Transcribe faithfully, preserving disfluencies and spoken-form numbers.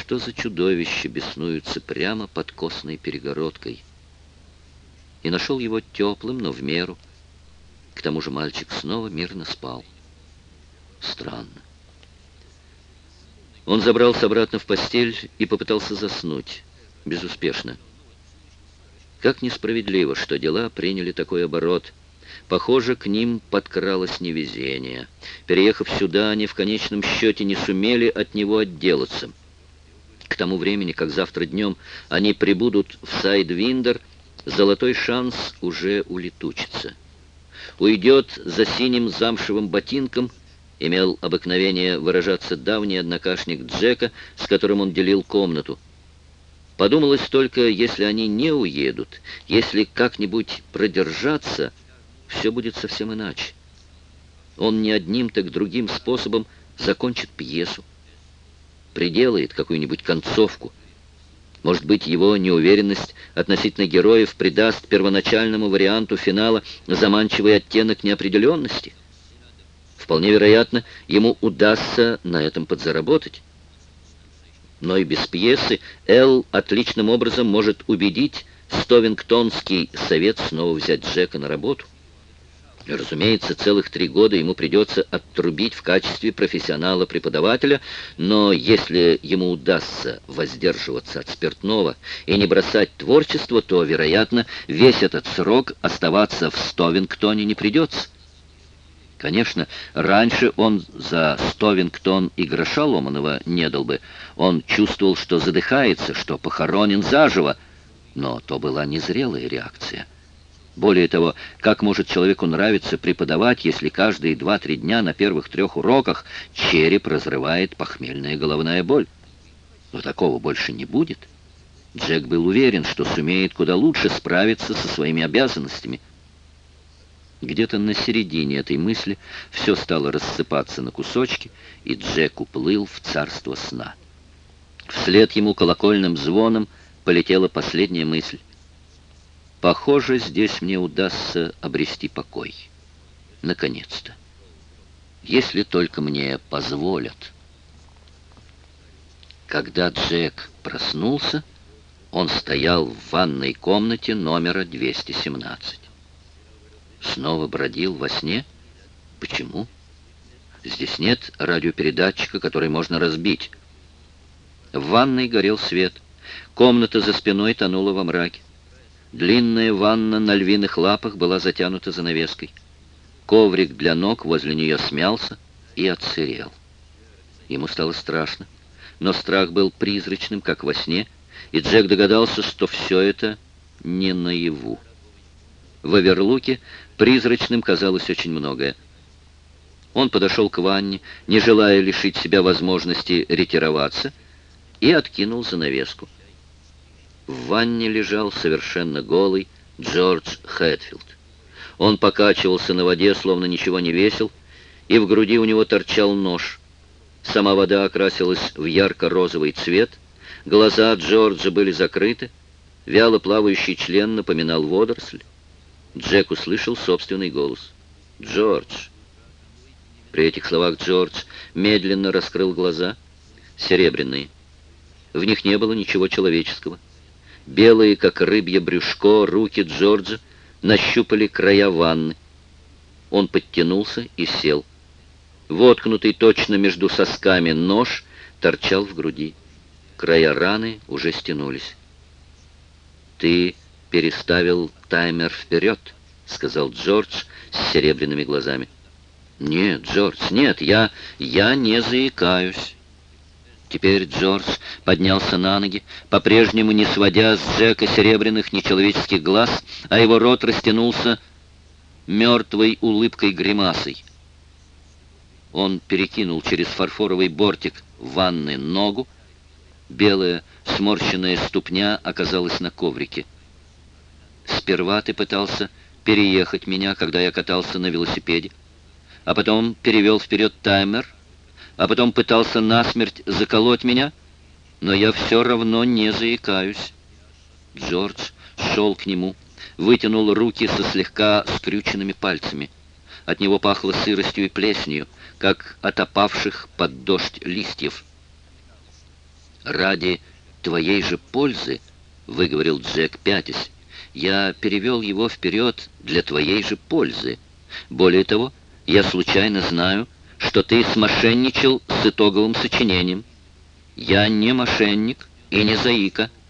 что за чудовище беснуются прямо под костной перегородкой. И нашел его теплым, но в меру. К тому же мальчик снова мирно спал. Странно. Он забрался обратно в постель и попытался заснуть. Безуспешно. Как несправедливо, что дела приняли такой оборот. Похоже, к ним подкралось невезение. Переехав сюда, они в конечном счете не сумели от него отделаться. К тому времени, как завтра днем они прибудут в Сайдвиндер, золотой шанс уже улетучится. Уйдет за синим замшевым ботинком, имел обыкновение выражаться давний однокашник Джека, с которым он делил комнату. Подумалось только, если они не уедут, если как-нибудь продержаться, все будет совсем иначе. Он не одним, так другим способом закончит пьесу, приделает какую-нибудь концовку. Может быть, его неуверенность относительно героев придаст первоначальному варианту финала заманчивый оттенок неопределенности. Вполне вероятно, ему удастся на этом подзаработать. Но и без пьесы Эл отличным образом может убедить Стовингтонский совет снова взять Джека на работу. Разумеется, целых три года ему придется оттрубить в качестве профессионала-преподавателя, но если ему удастся воздерживаться от спиртного и не бросать творчество, то, вероятно, весь этот срок оставаться в Стовингтоне не придется. Конечно, раньше он за Стовингтон и гроша ломаного не дал бы. Он чувствовал, что задыхается, что похоронен заживо, но то была незрелая реакция. Более того, как может человеку нравиться преподавать, если каждые два-три дня на первых трех уроках череп разрывает похмельная головная боль? Но такого больше не будет. Джек был уверен, что сумеет куда лучше справиться со своими обязанностями. Где-то на середине этой мысли все стало рассыпаться на кусочки, и Джек уплыл в царство сна. Вслед ему колокольным звоном полетела последняя мысль. Похоже, здесь мне удастся обрести покой. Наконец-то. Если только мне позволят. Когда Джек проснулся, он стоял в ванной комнате номера двести семнадцать. Снова бродил во сне? Почему? Здесь нет радиопередатчика, который можно разбить. В ванной горел свет. Комната за спиной тонула во мраке. Длинная ванна на львиных лапах была затянута занавеской. Коврик для ног возле нее смялся и отсырел. Ему стало страшно, но страх был призрачным, как во сне, и Джек догадался, что все это не наяву. В Оверлуке призрачным казалось очень многое. Он подошел к ванне, не желая лишить себя возможности ретироваться, и откинул занавеску. В ванне лежал совершенно голый Джордж Хэтфилд. Он покачивался на воде, словно ничего не весил, и в груди у него торчал нож. Сама вода окрасилась в ярко-розовый цвет, глаза Джорджа были закрыты, вяло плавающий член напоминал водоросль. Джек услышал собственный голос. «Джордж!» При этих словах Джордж медленно раскрыл глаза, серебряные. В них не было ничего человеческого. Белые, как рыбье брюшко, руки Джорджа нащупали края ванны. Он подтянулся и сел. Воткнутый точно между сосками нож торчал в груди. Края раны уже стянулись. «Ты переставил таймер вперед», — сказал Джордж с серебряными глазами. «Нет, Джордж, нет, я, я не заикаюсь». Теперь Джордж поднялся на ноги, по-прежнему не сводя с Джека серебряных нечеловеческих глаз, а его рот растянулся мертвой улыбкой-гримасой. Он перекинул через фарфоровый бортик ванны ногу. Белая сморщенная ступня оказалась на коврике. «Сперва ты пытался переехать меня, когда я катался на велосипеде, а потом перевел вперед таймер, а потом пытался насмерть заколоть меня, но я все равно не заикаюсь». Джордж шел к нему, вытянул руки со слегка скрюченными пальцами. От него пахло сыростью и плесенью, как от опавших под дождь листьев. «Ради твоей же пользы», — выговорил Джек, пятясь, — «я перевел его вперед для твоей же пользы. Более того, я случайно знаю, что ты смошенничал с итоговым сочинением. Я не мошенник и не заика.